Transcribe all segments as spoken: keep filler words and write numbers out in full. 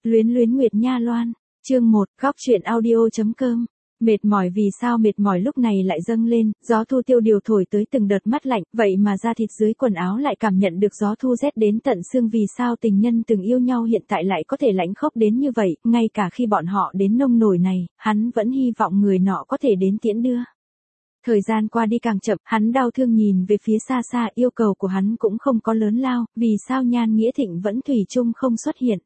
Luyến luyến Nguyệt Nha Loan, chương một, góc truyện audio.com. Mệt mỏi vì sao mệt mỏi lúc này lại dâng lên, gió thu tiêu điều thổi tới từng đợt mát lạnh, vậy mà da thịt dưới quần áo lại cảm nhận được gió thu rét đến tận xương. Vì sao tình nhân từng yêu nhau hiện tại lại có thể lãnh khốc đến như vậy, ngay cả khi bọn họ đến nông nổi này, hắn vẫn hy vọng người nọ có thể đến tiễn đưa. Thời gian qua đi càng chậm, hắn đau thương nhìn về phía xa xa, yêu cầu của hắn cũng không có lớn lao, vì sao Nhan Nghĩa Thịnh vẫn thủy chung không xuất hiện.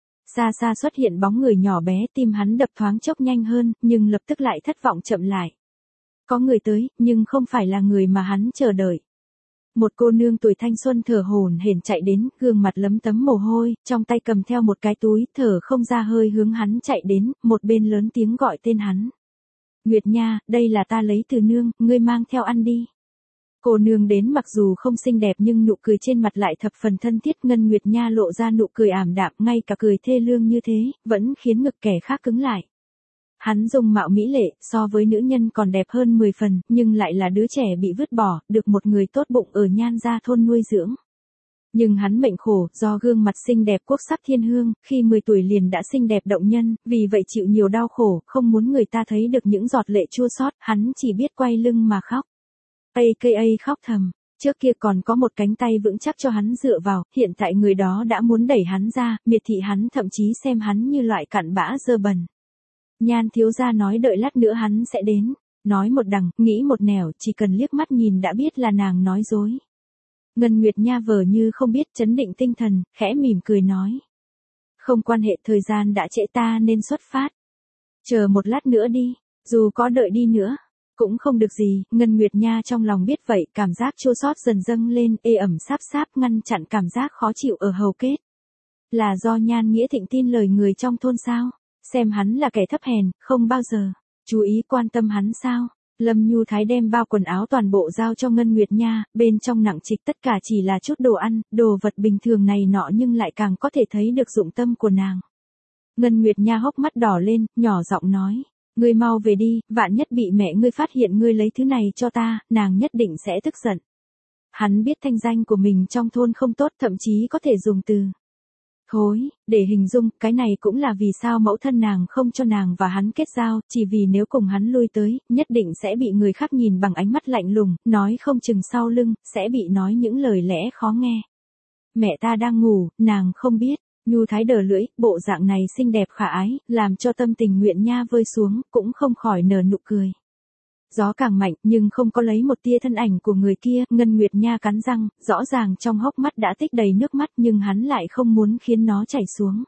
Xa xa xuất hiện bóng người nhỏ bé, tim hắn đập thoáng chốc nhanh hơn, nhưng lập tức lại thất vọng chậm lại. Có người tới, nhưng không phải là người mà hắn chờ đợi. Một cô nương tuổi thanh xuân thở hổn hển chạy đến, gương mặt lấm tấm mồ hôi, trong tay cầm theo một cái túi, thở không ra hơi hướng hắn chạy đến, một bên lớn tiếng gọi tên hắn. Nguyệt Nha, đây là ta lấy từ nương, ngươi mang theo ăn đi. Cô nương đến mặc dù không xinh đẹp nhưng nụ cười trên mặt lại thập phần thân thiết. Ngân Nguyệt Nha lộ ra nụ cười ảm đạm, ngay cả cười thê lương như thế, vẫn khiến ngực kẻ khác cứng lại. Hắn dùng mạo mỹ lệ, so với nữ nhân còn đẹp hơn mười phần, nhưng lại là đứa trẻ bị vứt bỏ, được một người tốt bụng ở Nhan gia thôn nuôi dưỡng. Nhưng hắn mệnh khổ, do gương mặt xinh đẹp quốc sắc thiên hương, khi mười tuổi liền đã xinh đẹp động nhân, vì vậy chịu nhiều đau khổ, không muốn người ta thấy được những giọt lệ chua xót, hắn chỉ biết quay lưng mà khóc. a ca a khóc thầm, trước kia còn có một cánh tay vững chắc cho hắn dựa vào, hiện tại người đó đã muốn đẩy hắn ra, miệt thị hắn, thậm chí xem hắn như loại cặn bã dơ bẩn. Nhan thiếu gia nói đợi lát nữa hắn sẽ đến, nói một đằng, nghĩ một nẻo, chỉ cần liếc mắt nhìn đã biết là nàng nói dối. Ngân Nguyệt Nha vờ như không biết, chấn định tinh thần, khẽ mỉm cười nói. Không quan hệ, thời gian đã trễ, ta nên xuất phát. Chờ một lát nữa đi, dù có đợi đi nữa cũng không được gì. Ngân Nguyệt Nha trong lòng biết vậy, cảm giác chua xót dần dâng lên, ê ẩm sáp sáp, ngăn chặn cảm giác khó chịu ở hầu kết. Là do Nhan Nghĩa Thịnh tin lời người trong thôn sao? Xem hắn là kẻ thấp hèn, không bao giờ chú ý quan tâm hắn sao? Lâm Nhu Thái đem bao quần áo toàn bộ giao cho Ngân Nguyệt Nha, bên trong nặng trịch tất cả chỉ là chút đồ ăn, đồ vật bình thường này nọ, nhưng lại càng có thể thấy được dụng tâm của nàng. Ngân Nguyệt Nha hốc mắt đỏ lên, nhỏ giọng nói. Ngươi mau về đi, vạn nhất bị mẹ ngươi phát hiện ngươi lấy thứ này cho ta, nàng nhất định sẽ tức giận. Hắn biết thanh danh của mình trong thôn không tốt, thậm chí có thể dùng từ thối để hình dung. Cái này cũng là vì sao mẫu thân nàng không cho nàng và hắn kết giao, chỉ vì nếu cùng hắn lui tới, nhất định sẽ bị người khác nhìn bằng ánh mắt lạnh lùng, nói không chừng sau lưng sẽ bị nói những lời lẽ khó nghe. Mẹ ta đang ngủ, nàng không biết. Nhu Thái đờ lưỡi, bộ dạng này xinh đẹp khả ái, làm cho tâm tình Nguyệt Nha vơi xuống, cũng không khỏi nở nụ cười. Gió càng mạnh, nhưng không có lấy một tia thân ảnh của người kia. Ngân Nguyệt Nha cắn răng, rõ ràng trong hốc mắt đã tích đầy nước mắt, nhưng hắn lại không muốn khiến nó chảy xuống.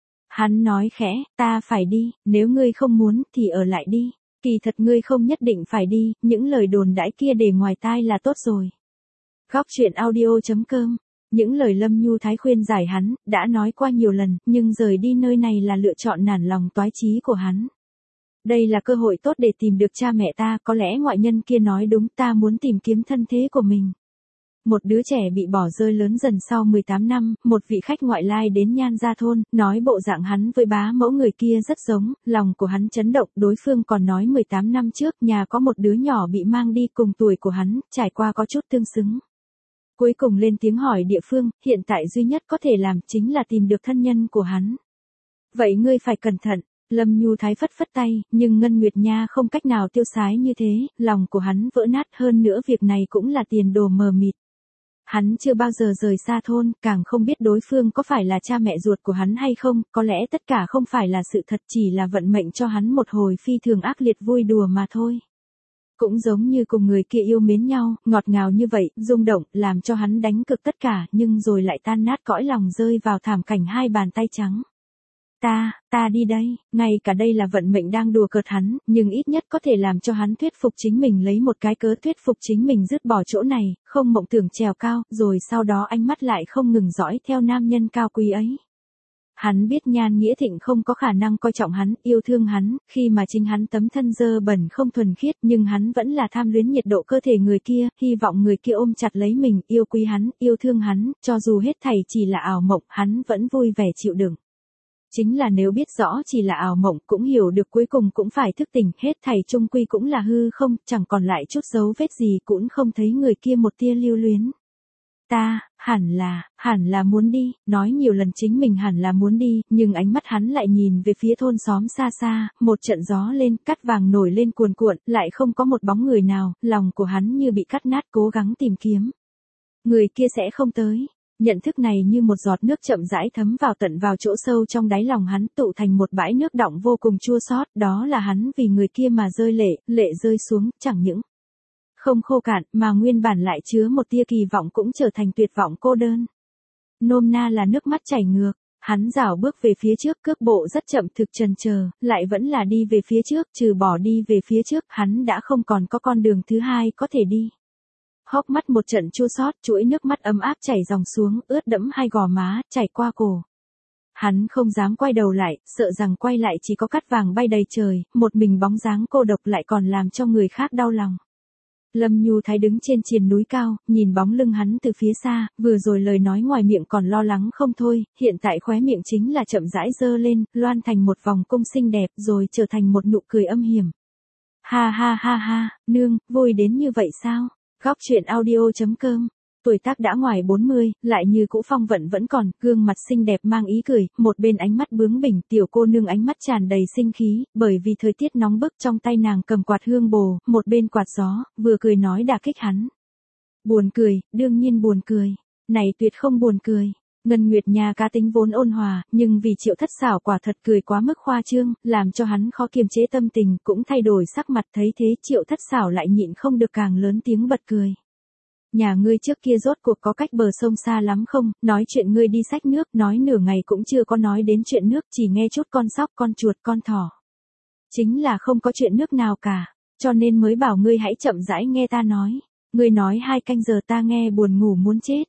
Hắn nói khẽ, ta phải đi, nếu ngươi không muốn, thì ở lại đi. Kỳ thật ngươi không nhất định phải đi, những lời đồn đãi kia để ngoài tai là tốt rồi. Góc truyện audio.com. Những lời Lâm Nhu Thái khuyên giải hắn, đã nói qua nhiều lần, nhưng rời đi nơi này là lựa chọn nản lòng toái chí của hắn. Đây là cơ hội tốt để tìm được cha mẹ ta, có lẽ ngoại nhân kia nói đúng, ta muốn tìm kiếm thân thế của mình. Một đứa trẻ bị bỏ rơi lớn dần sau mười tám năm, một vị khách ngoại lai đến Nhan gia thôn, nói bộ dạng hắn với bá mẫu người kia rất giống, lòng của hắn chấn động, đối phương còn nói mười tám năm trước nhà có một đứa nhỏ bị mang đi cùng tuổi của hắn, trải qua có chút tương xứng. Cuối cùng lên tiếng hỏi địa phương, hiện tại duy nhất có thể làm chính là tìm được thân nhân của hắn. Vậy ngươi phải cẩn thận. Lâm Nhu Thái phất phất tay, nhưng Ngân Nguyệt Nha không cách nào tiêu sái như thế, lòng của hắn vỡ nát, hơn nữa việc này cũng là tiền đồ mờ mịt. Hắn chưa bao giờ rời xa thôn, càng không biết đối phương có phải là cha mẹ ruột của hắn hay không, có lẽ tất cả không phải là sự thật, chỉ là vận mệnh cho hắn một hồi phi thường ác liệt vui đùa mà thôi. Cũng giống như cùng người kia yêu mến nhau, ngọt ngào như vậy, rung động, làm cho hắn đánh cực tất cả, nhưng rồi lại tan nát cõi lòng, rơi vào thảm cảnh hai bàn tay trắng. Ta, ta đi đây, ngay cả đây là vận mệnh đang đùa cợt hắn, nhưng ít nhất có thể làm cho hắn thuyết phục chính mình, lấy một cái cớ thuyết phục chính mình dứt bỏ chỗ này, không mộng tưởng trèo cao, rồi sau đó ánh mắt lại không ngừng dõi theo nam nhân cao quý ấy. Hắn biết Nhan Nghĩa Thịnh không có khả năng coi trọng hắn, yêu thương hắn, khi mà chính hắn tấm thân dơ bẩn không thuần khiết, nhưng hắn vẫn là tham luyến nhiệt độ cơ thể người kia, hy vọng người kia ôm chặt lấy mình, yêu quý hắn, yêu thương hắn, cho dù hết thảy chỉ là ảo mộng, hắn vẫn vui vẻ chịu đựng. Chính là nếu biết rõ chỉ là ảo mộng, cũng hiểu được cuối cùng cũng phải thức tỉnh, hết thảy chung quy cũng là hư không, chẳng còn lại chút dấu vết gì, cũng không thấy người kia một tia lưu luyến. Ta, hẳn là, hẳn là muốn đi, nói nhiều lần chính mình hẳn là muốn đi, nhưng ánh mắt hắn lại nhìn về phía thôn xóm xa xa, một trận gió lên, cát vàng nổi lên cuồn cuộn, lại không có một bóng người nào, lòng của hắn như bị cắt nát cố gắng tìm kiếm. Người kia sẽ không tới. Nhận thức này như một giọt nước chậm rãi thấm vào tận vào chỗ sâu trong đáy lòng hắn, tụ thành một bãi nước đọng vô cùng chua xót, đó là hắn vì người kia mà rơi lệ, lệ rơi xuống, chẳng những không khô cạn, mà nguyên bản lại chứa một tia kỳ vọng cũng trở thành tuyệt vọng cô đơn. Nôm na là nước mắt chảy ngược, hắn rảo bước về phía trước, cước bộ rất chậm, thực chần chờ, lại vẫn là đi về phía trước, trừ bỏ đi về phía trước, hắn đã không còn có con đường thứ hai có thể đi. Hốc mắt một trận chua xót, chuỗi nước mắt ấm áp chảy dòng xuống, ướt đẫm hai gò má, chảy qua cổ. Hắn không dám quay đầu lại, sợ rằng quay lại chỉ có cát vàng bay đầy trời, một mình bóng dáng cô độc lại còn làm cho người khác đau lòng. Lâm Nhu Thái đứng trên triền núi cao, nhìn bóng lưng hắn từ phía xa, vừa rồi lời nói ngoài miệng còn lo lắng không thôi, hiện tại khóe miệng chính là chậm rãi dơ lên, loan thành một vòng cung xinh đẹp, rồi trở thành một nụ cười âm hiểm. Ha ha ha ha, nương, vui đến như vậy sao? Góc truyện audio chấm com. Tuổi tác đã ngoài bốn mươi, lại như cũ phong vận vẫn còn, gương mặt xinh đẹp mang ý cười, một bên ánh mắt bướng bỉnh, tiểu cô nương ánh mắt tràn đầy sinh khí, bởi vì thời tiết nóng bức, trong tay nàng cầm quạt hương bồ, một bên quạt gió, vừa cười nói đả kích hắn. Buồn cười, đương nhiên buồn cười. Này tuyệt không buồn cười. Ngân Nguyệt Nha cá tính vốn ôn hòa, nhưng vì Triệu Thất Xảo quả thật cười quá mức khoa trương, làm cho hắn khó kiềm chế tâm tình, cũng thay đổi sắc mặt, thấy thế Triệu Thất Xảo lại nhịn không được càng lớn tiếng bật cười. Nhà ngươi trước kia rốt cuộc có cách bờ sông xa lắm không, nói chuyện ngươi đi xách nước, nói nửa ngày cũng chưa có nói đến chuyện nước, chỉ nghe chút con sóc, con chuột, con thỏ. Chính là không có chuyện nước nào cả, cho nên mới bảo ngươi hãy chậm rãi nghe ta nói. Ngươi nói hai canh giờ ta nghe buồn ngủ muốn chết.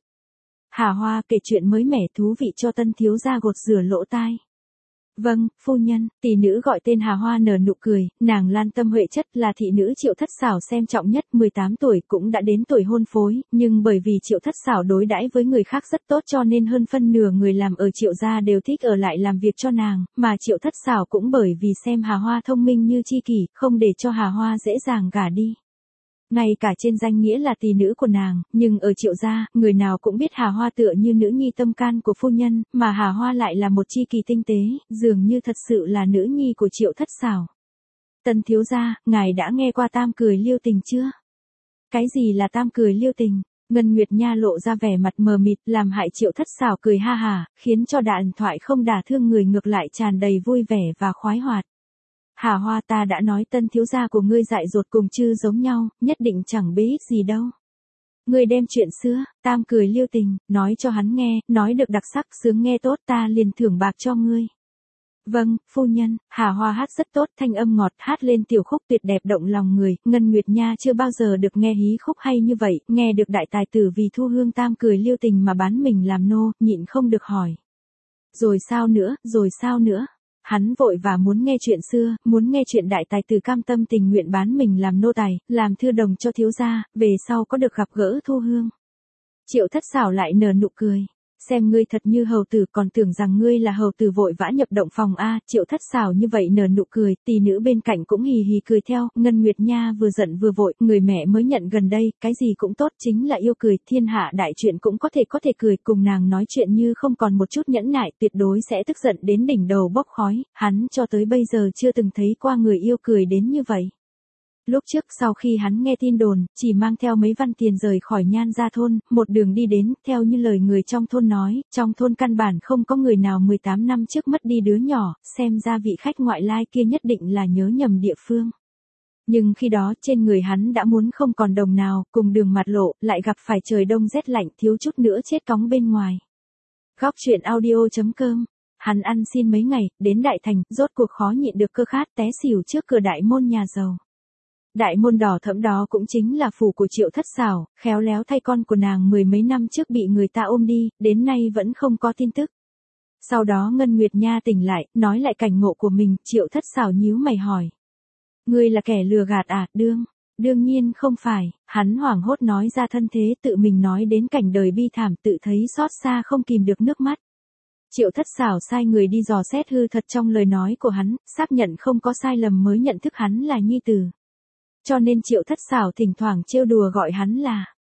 Hà Hoa kể chuyện mới mẻ thú vị cho tân thiếu gia gột rửa lỗ tai. Vâng, phu nhân, tỷ nữ gọi tên Hà Hoa nở nụ cười, nàng Lan Tâm Huệ chất là thị nữ Triệu Thất Xảo xem trọng nhất, mười tám tuổi cũng đã đến tuổi hôn phối, nhưng bởi vì Triệu Thất Xảo đối đãi với người khác rất tốt cho nên hơn phân nửa người làm ở Triệu gia đều thích ở lại làm việc cho nàng, mà Triệu Thất Xảo cũng bởi vì xem Hà Hoa thông minh như chi kỷ, không để cho Hà Hoa dễ dàng gả đi. Ngay cả trên danh nghĩa là tỷ nữ của nàng, nhưng ở Triệu gia, người nào cũng biết Hà Hoa tựa như nữ nhi tâm can của phu nhân, mà Hà Hoa lại là một chi kỳ tinh tế, dường như thật sự là nữ nhi của Triệu Thất Xảo. Tân thiếu gia, ngài đã nghe qua tam cười liêu tình chưa? Cái gì là tam cười liêu tình? Ngân Nguyệt Nha lộ ra vẻ mặt mờ mịt, làm hại Triệu Thất Xảo cười ha hà, khiến cho đạn thoại không đả thương người ngược lại tràn đầy vui vẻ và khoái hoạt. Hà Hoa, ta đã nói tân thiếu gia của ngươi dại dột cùng chư giống nhau, nhất định chẳng bế ích gì đâu. Ngươi đem chuyện xưa, tam cười liêu tình, nói cho hắn nghe, nói được đặc sắc, sướng nghe tốt, ta liền thưởng bạc cho ngươi. Vâng, phu nhân. Hà Hoa hát rất tốt, thanh âm ngọt, hát lên tiểu khúc tuyệt đẹp động lòng người, Ngân Nguyệt Nha chưa bao giờ được nghe hí khúc hay như vậy, nghe được đại tài tử vì thu hương tam cười liêu tình mà bán mình làm nô, nhịn không được hỏi. Rồi sao nữa, rồi sao nữa? Hắn vội và muốn nghe chuyện xưa, muốn nghe chuyện đại tài tử cam tâm tình nguyện bán mình làm nô tài, làm thư đồng cho thiếu gia, về sau có được gặp gỡ thu hương. Triệu Thất Xảo lại nở nụ cười. Xem ngươi thật như hầu tử, còn tưởng rằng ngươi là hầu tử vội vã nhập động phòng a. Triệu Thất Xảo như vậy nở nụ cười, tỷ nữ bên cạnh cũng hì hì cười theo. Ngân Nguyệt Nha vừa giận vừa vội, người mẹ mới nhận gần đây, cái gì cũng tốt, chính là yêu cười, thiên hạ đại chuyện cũng có thể có thể cười, cùng nàng nói chuyện như không còn một chút nhẫn nại, tuyệt đối sẽ tức giận đến đỉnh đầu bốc khói, hắn cho tới bây giờ chưa từng thấy qua người yêu cười đến như vậy. Lúc trước sau khi hắn nghe tin đồn, chỉ mang theo mấy văn tiền rời khỏi Nhan Gia thôn, một đường đi đến, theo như lời người trong thôn nói, trong thôn căn bản không có người nào mười tám năm trước mất đi đứa nhỏ, xem ra vị khách ngoại lai kia nhất định là nhớ nhầm địa phương. Nhưng khi đó trên người hắn đã muốn không còn đồng nào, cùng đường mặt lộ, lại gặp phải trời đông rét lạnh, thiếu chút nữa chết cóng bên ngoài. Góc truyện audio chấm com. Hắn ăn xin mấy ngày, đến Đại Thành, rốt cuộc khó nhịn được cơ khát, té xỉu trước cửa đại môn nhà giàu. Đại môn đỏ thẫm đó cũng chính là phủ của Triệu Thất Xảo, khéo léo thay con của nàng mười mấy năm trước bị người ta ôm đi, đến nay vẫn không có tin tức. Sau đó Ngân Nguyệt Nha tỉnh lại, nói lại cảnh ngộ của mình, Triệu Thất Xảo nhíu mày hỏi. Ngươi là kẻ lừa gạt à, đương, đương nhiên không phải, hắn hoảng hốt nói ra thân thế, tự mình nói đến cảnh đời bi thảm, tự thấy xót xa không kìm được nước mắt. Triệu Thất Xảo sai người đi dò xét hư thật trong lời nói của hắn, xác nhận không có sai lầm mới nhận thức hắn là nhi tử. Cho nên Triệu Thất Xảo thỉnh thoảng trêu đùa gọi hắn là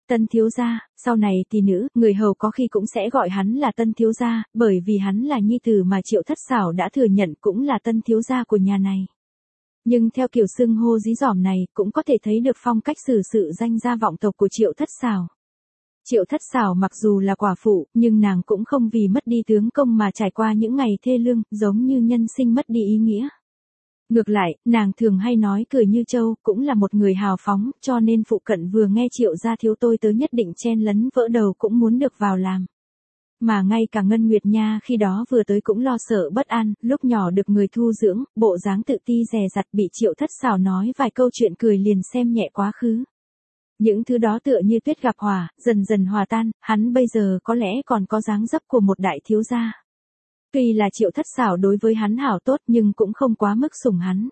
Tân thiếu gia, sau này tỷ nữ, người hầu có khi cũng sẽ gọi hắn là tân thiếu gia, bởi vì hắn là nhi tử mà Triệu Thất Sảo đã thừa nhận cũng là tân thiếu gia của nhà này. Nhưng theo kiểu xưng hô dí dỏm này, cũng có thể thấy được phong cách xử sự danh gia vọng tộc của Triệu Thất Sảo. Triệu Thất Sảo mặc dù là quả phụ, nhưng nàng cũng không vì mất đi tướng công mà trải qua những ngày thê lương, giống như nhân sinh mất đi ý nghĩa. Ngược lại, nàng thường hay nói cười như trâu, cũng là một người hào phóng, cho nên phụ cận vừa nghe Triệu gia thiếu tôi tớ nhất định chen lấn vỡ đầu cũng muốn được vào làm. Mà ngay cả Ngân Nguyệt Nha khi đó vừa tới cũng lo sợ bất an, lúc nhỏ được người thu dưỡng, bộ dáng tự ti dè dặt bị Triệu Thất Sảo nói vài câu chuyện cười liền xem nhẹ quá khứ. Những thứ đó tựa như tuyết gặp hòa, dần dần hòa tan, hắn bây giờ có lẽ còn có dáng dấp của một đại thiếu gia. Tuy là Triệu Thất Sảo đối với hắn hảo tốt nhưng cũng không quá mức sủng hắn.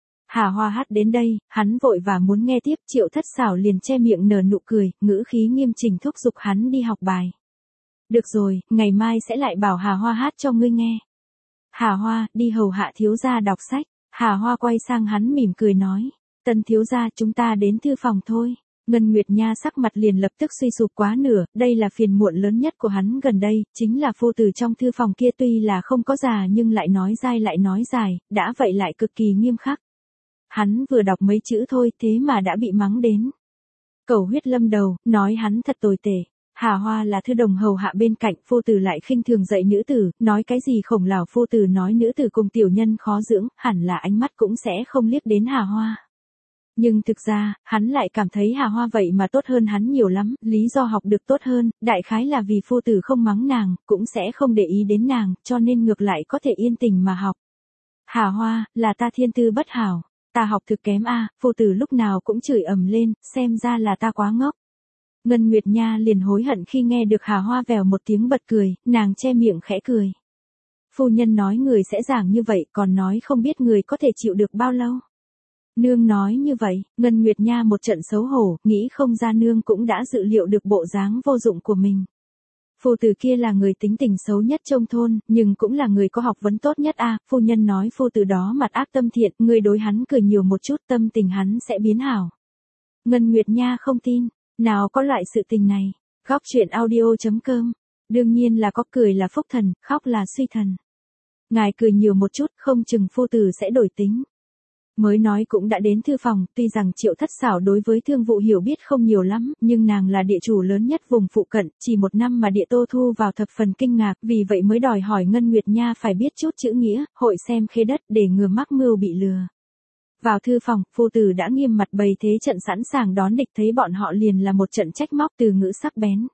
Hà Hoa hát đến đây, hắn vội và muốn nghe tiếp, Triệu Thất Sảo liền che miệng nở nụ cười, ngữ khí nghiêm chỉnh thúc giục hắn đi học bài. Được rồi, ngày mai sẽ lại bảo Hà Hoa hát cho ngươi nghe. Hà Hoa, đi hầu hạ thiếu gia đọc sách. Hà Hoa quay sang hắn mỉm cười nói, Tân thiếu gia chúng ta đến thư phòng thôi. Ngân Nguyệt Nha sắc mặt liền lập tức suy sụp quá nửa, đây là phiền muộn lớn nhất của hắn gần đây, chính là phu tử trong thư phòng kia tuy là không có già nhưng lại nói dai lại nói dài, đã vậy lại cực kỳ nghiêm khắc. Hắn vừa đọc mấy chữ thôi thế mà đã bị mắng đến. Cẩu huyết lâm đầu, nói hắn thật tồi tệ. Hà Hoa là thư đồng hầu hạ bên cạnh, phu tử lại khinh thường dạy nữ tử, nói cái gì khổng lảo phu tử nói nữ tử cùng tiểu nhân khó dưỡng, hẳn là ánh mắt cũng sẽ không liếc đến Hà Hoa. Nhưng thực ra, hắn lại cảm thấy Hà Hoa vậy mà tốt hơn hắn nhiều lắm, lý do học được tốt hơn, đại khái là vì phu tử không mắng nàng, cũng sẽ không để ý đến nàng, cho nên ngược lại có thể yên tình mà học. Hà Hoa, là ta thiên tư bất hảo, ta học thực kém a, à, phu tử lúc nào cũng chửi ầm lên, xem ra là ta quá ngốc. Ngân Nguyệt Nha liền hối hận khi nghe được Hà Hoa vèo một tiếng bật cười, nàng che miệng khẽ cười. Phu nhân nói người sẽ giảng như vậy, còn nói không biết người có thể chịu được bao lâu. Nương nói như vậy, Ngân Nguyệt Nha một trận xấu hổ, nghĩ không ra nương cũng đã dự liệu được bộ dáng vô dụng của mình. Phu tử kia là người tính tình xấu nhất trong thôn, nhưng cũng là người có học vấn tốt nhất a. À, phu nhân nói phu tử đó mặt ác tâm thiện, người đối hắn cười nhiều một chút tâm tình hắn sẽ biến hảo. Ngân Nguyệt Nha không tin, nào có loại sự tình này. Góc truyện audio chấm com, đương nhiên là có, cười là phúc thần, khóc là suy thần. Ngài cười nhiều một chút, không chừng phu tử sẽ đổi tính. Mới nói cũng đã đến thư phòng, tuy rằng Triệu Thất Sảo đối với thương vụ hiểu biết không nhiều lắm, nhưng nàng là địa chủ lớn nhất vùng phụ cận, chỉ một năm mà địa tô thu vào thập phần kinh ngạc, vì vậy mới đòi hỏi Ngân Nguyệt Nha phải biết chút chữ nghĩa, hội xem khế đất để ngừa mắc mưu bị lừa. Vào thư phòng, phu tử đã nghiêm mặt bày thế trận sẵn sàng đón địch, thấy bọn họ liền là một trận trách móc từ ngữ sắc bén.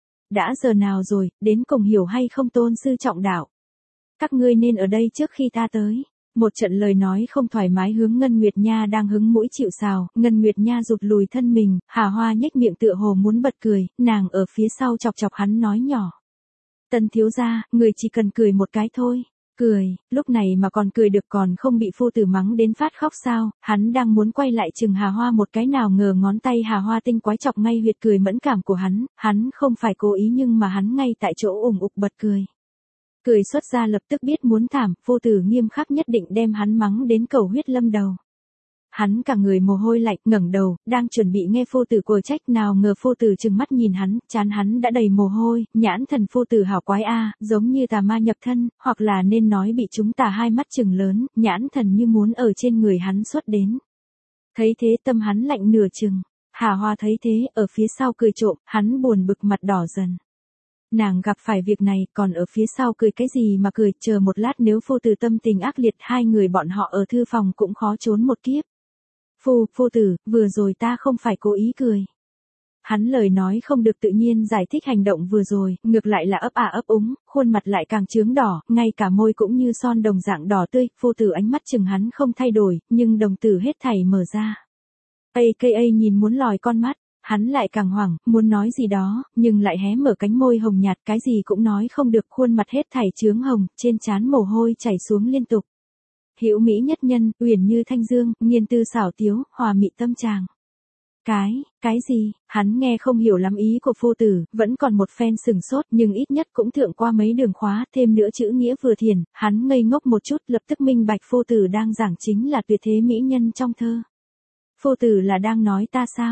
Đã giờ nào rồi, đến cùng hiểu hay không tôn sư trọng đạo. Các ngươi nên ở đây trước khi ta tới. Một trận lời nói không thoải mái hướng Ngân Nguyệt Nha đang hứng mũi chịu sào, Ngân Nguyệt Nha rụt lùi thân mình, Hà Hoa nhếch miệng tựa hồ muốn bật cười, nàng ở phía sau chọc chọc hắn nói nhỏ. Tân thiếu gia, người chỉ cần cười một cái thôi. Cười, lúc này mà còn cười được còn không bị phu tử mắng đến phát khóc sao, hắn đang muốn quay lại chừng Hà Hoa một cái nào ngờ ngón tay Hà Hoa tinh quái chọc ngay huyệt cười mẫn cảm của hắn, hắn không phải cố ý nhưng mà hắn ngay tại chỗ ủng ục bật cười. Cười xuất ra lập tức biết muốn thảm, phu tử nghiêm khắc nhất định đem hắn mắng đến cầu huyết lâm đầu. Hắn cả người mồ hôi lạnh, ngẩng đầu, đang chuẩn bị nghe phu tử quở trách, nào ngờ phu tử trừng mắt nhìn hắn, trán hắn đã đầy mồ hôi, nhãn thần phu tử hảo quái a, giống như tà ma nhập thân, hoặc là nên nói bị chúng tà hai mắt trừng lớn, nhãn thần như muốn ở trên người hắn xuất đến. Thấy thế tâm hắn lạnh nửa chừng, Hà Hoa thấy thế, ở phía sau cười trộm, hắn buồn bực mặt đỏ dần. Nàng gặp phải việc này, còn ở phía sau cười cái gì mà cười, chờ một lát nếu phu tử tâm tình ác liệt hai người bọn họ ở thư phòng cũng khó trốn một kiếp. Phu, phu tử, vừa rồi ta không phải cố ý cười. Hắn lời nói không được tự nhiên giải thích hành động vừa rồi, ngược lại là ấp à ấp úng, khuôn mặt lại càng chướng đỏ, ngay cả môi cũng như son đồng dạng đỏ tươi, phu tử ánh mắt chừng hắn không thay đổi, nhưng đồng tử hết thảy mở ra. a ca a nhìn muốn lòi con mắt. Hắn lại càng hoảng, muốn nói gì đó, nhưng lại hé mở cánh môi hồng nhạt, cái gì cũng nói không được, khuôn mặt hết thảy chướng hồng, trên trán mồ hôi chảy xuống liên tục. Hữu mỹ nhất nhân, uyển như thanh dương, nghiên tư xảo tiếu, hòa mị tâm tràng. Cái, cái gì, hắn nghe không hiểu lắm ý của phu tử, vẫn còn một phen sừng sốt, nhưng ít nhất cũng thượng qua mấy đường khóa, thêm nữa chữ nghĩa vừa thiền, hắn ngây ngốc một chút, lập tức minh bạch phu tử đang giảng chính là tuyệt thế mỹ nhân trong thơ. Phu tử là đang nói ta sao?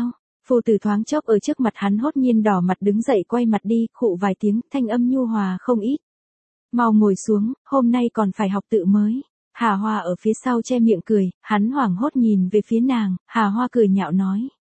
Phu tử thoáng chốc ở trước mặt hắn hốt nhiên đỏ mặt đứng dậy quay mặt đi, khụ vài tiếng, thanh âm nhu hòa không ít. Mau ngồi xuống, hôm nay còn phải học tự mới. Hà Hoa ở phía sau che miệng cười, hắn hoảng hốt nhìn về phía nàng, Hà Hoa cười nhạo nói.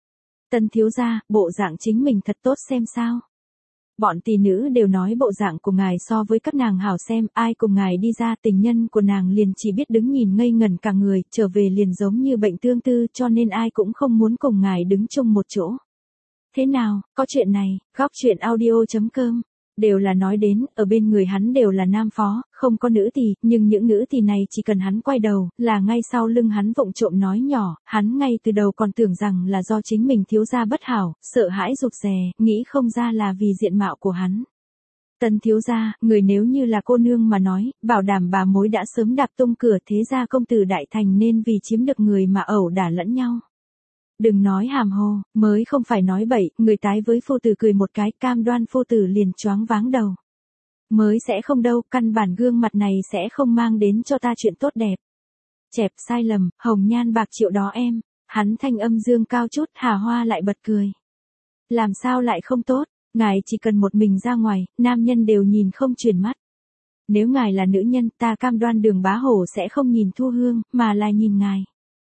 Tân thiếu gia, bộ dạng chính mình thật tốt xem sao. Bọn tỷ nữ đều nói bộ dạng của ngài so với các nàng hảo xem, ai cùng ngài đi ra tình nhân của nàng liền chỉ biết đứng nhìn ngây ngẩn cả người, trở về liền giống như bệnh tương tư cho nên ai cũng không muốn cùng ngài đứng chung một chỗ. Thế nào, có chuyện này, góc chuyện audio.com, đều là nói đến, ở bên người hắn đều là nam phó, không có nữ tỳ, nhưng những nữ tỳ này chỉ cần hắn quay đầu, là ngay sau lưng hắn vụng trộm nói nhỏ, hắn ngay từ đầu còn tưởng rằng là do chính mình thiếu gia bất hảo, sợ hãi rụt rè, nghĩ không ra là vì diện mạo của hắn. Tân thiếu gia, người nếu như là cô nương mà nói, bảo đảm bà mối đã sớm đạp tung cửa thế gia công tử đại thành nên vì chiếm được người mà ẩu đả lẫn nhau. Đừng nói hàm hồ, mới không phải nói bậy, người tái với phu tử cười một cái, cam đoan phu tử liền choáng váng đầu. Mới sẽ không đâu, căn bản gương mặt này sẽ không mang đến cho ta chuyện tốt đẹp. Chẹp sai lầm, hồng nhan bạc triệu đó em, hắn thanh âm dương cao chút, Hà Hoa lại bật cười. Làm sao lại không tốt, ngài chỉ cần một mình ra ngoài, nam nhân đều nhìn không chuyển mắt. Nếu ngài là nữ nhân, ta cam đoan Đường Bá Hổ sẽ không nhìn Thu Hương, mà là nhìn ngài.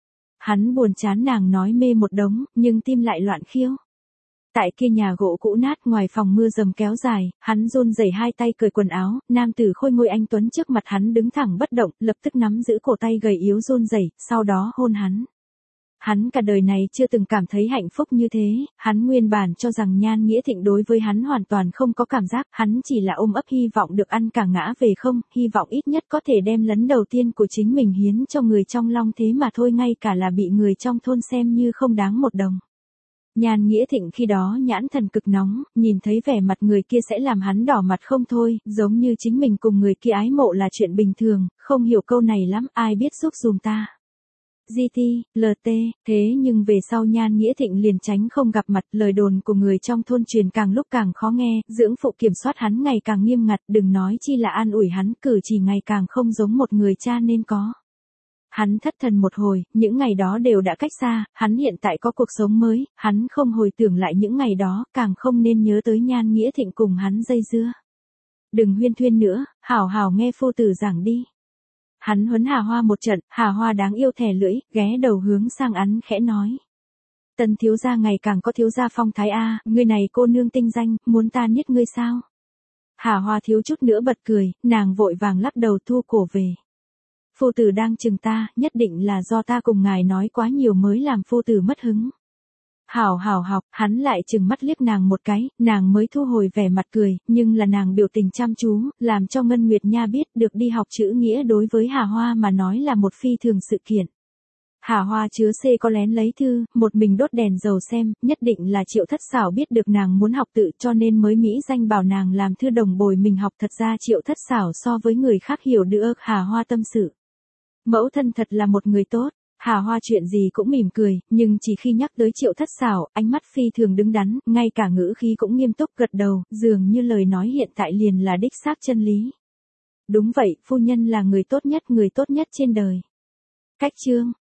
Hắn buồn chán nàng nói mê một đống, nhưng tim lại loạn khiêu. Tại kia nhà gỗ cũ nát ngoài phòng mưa dầm kéo dài, hắn run rẩy hai tay cởi quần áo, nam tử khôi ngôi anh tuấn trước mặt hắn đứng thẳng bất động, lập tức nắm giữ cổ tay gầy yếu run rẩy, sau đó hôn hắn. Hắn cả đời này chưa từng cảm thấy hạnh phúc như thế, hắn nguyên bản cho rằng Nhan Nghĩa Thịnh đối với hắn hoàn toàn không có cảm giác, hắn chỉ là ôm ấp hy vọng được ăn cả ngã về không, hy vọng ít nhất có thể đem lấn đầu tiên của chính mình hiến cho người trong long thế mà thôi, ngay cả là bị người trong thôn xem như không đáng một đồng. Nhan Nghĩa Thịnh khi đó nhãn thần cực nóng, nhìn thấy vẻ mặt người kia sẽ làm hắn đỏ mặt không thôi, giống như chính mình cùng người kia ái mộ là chuyện bình thường, không hiểu câu này lắm, ai biết giúp dùm ta. giê tê, lờ tê, thế nhưng về sau Nhan Nghĩa Thịnh liền tránh không gặp mặt, lời đồn của người trong thôn truyền càng lúc càng khó nghe, dưỡng phụ kiểm soát hắn ngày càng nghiêm ngặt, đừng nói chi là an ủi hắn, cử chỉ ngày càng không giống một người cha nên có. Hắn thất thần một hồi, những ngày đó đều đã cách xa, hắn hiện tại có cuộc sống mới, hắn không hồi tưởng lại những ngày đó, càng không nên nhớ tới Nhan Nghĩa Thịnh cùng hắn dây dưa. Đừng huyên thuyên nữa, hảo hảo nghe phu tử giảng đi. Hắn huấn Hà Hoa một trận, Hà Hoa đáng yêu thè lưỡi, ghé đầu hướng sang hắn khẽ nói. Tần thiếu gia ngày càng có thiếu gia phong thái a, người này cô nương tinh danh, muốn ta niết ngươi sao? Hà Hoa thiếu chút nữa bật cười, nàng vội vàng lắc đầu thu cổ về. Phu tử đang chừng ta, nhất định là do ta cùng ngài nói quá nhiều mới làm phu tử mất hứng. Hảo hảo học, hắn lại chừng mắt liếc nàng một cái, nàng mới thu hồi vẻ mặt cười, nhưng là nàng biểu tình chăm chú, làm cho Ngân Nguyệt Nha biết được đi học chữ nghĩa đối với Hà Hoa mà nói là một phi thường sự kiện. Hà Hoa chứa C có lén lấy thư, một mình đốt đèn dầu xem, nhất định là Triệu Thất Xảo biết được nàng muốn học tự cho nên mới mỹ danh bảo nàng làm thư đồng bồi mình học, thật ra Triệu Thất Xảo so với người khác hiểu được Hà Hoa tâm sự. Mẫu thân thật là một người tốt. Hà Hoa chuyện gì cũng mỉm cười, nhưng chỉ khi nhắc tới Triệu Thất Xảo, ánh mắt phi thường đứng đắn, ngay cả ngữ khí cũng nghiêm túc gật đầu, dường như lời nói hiện tại liền là đích xác chân lý. Đúng vậy, phu nhân là người tốt nhất, người tốt nhất trên đời. Cách chương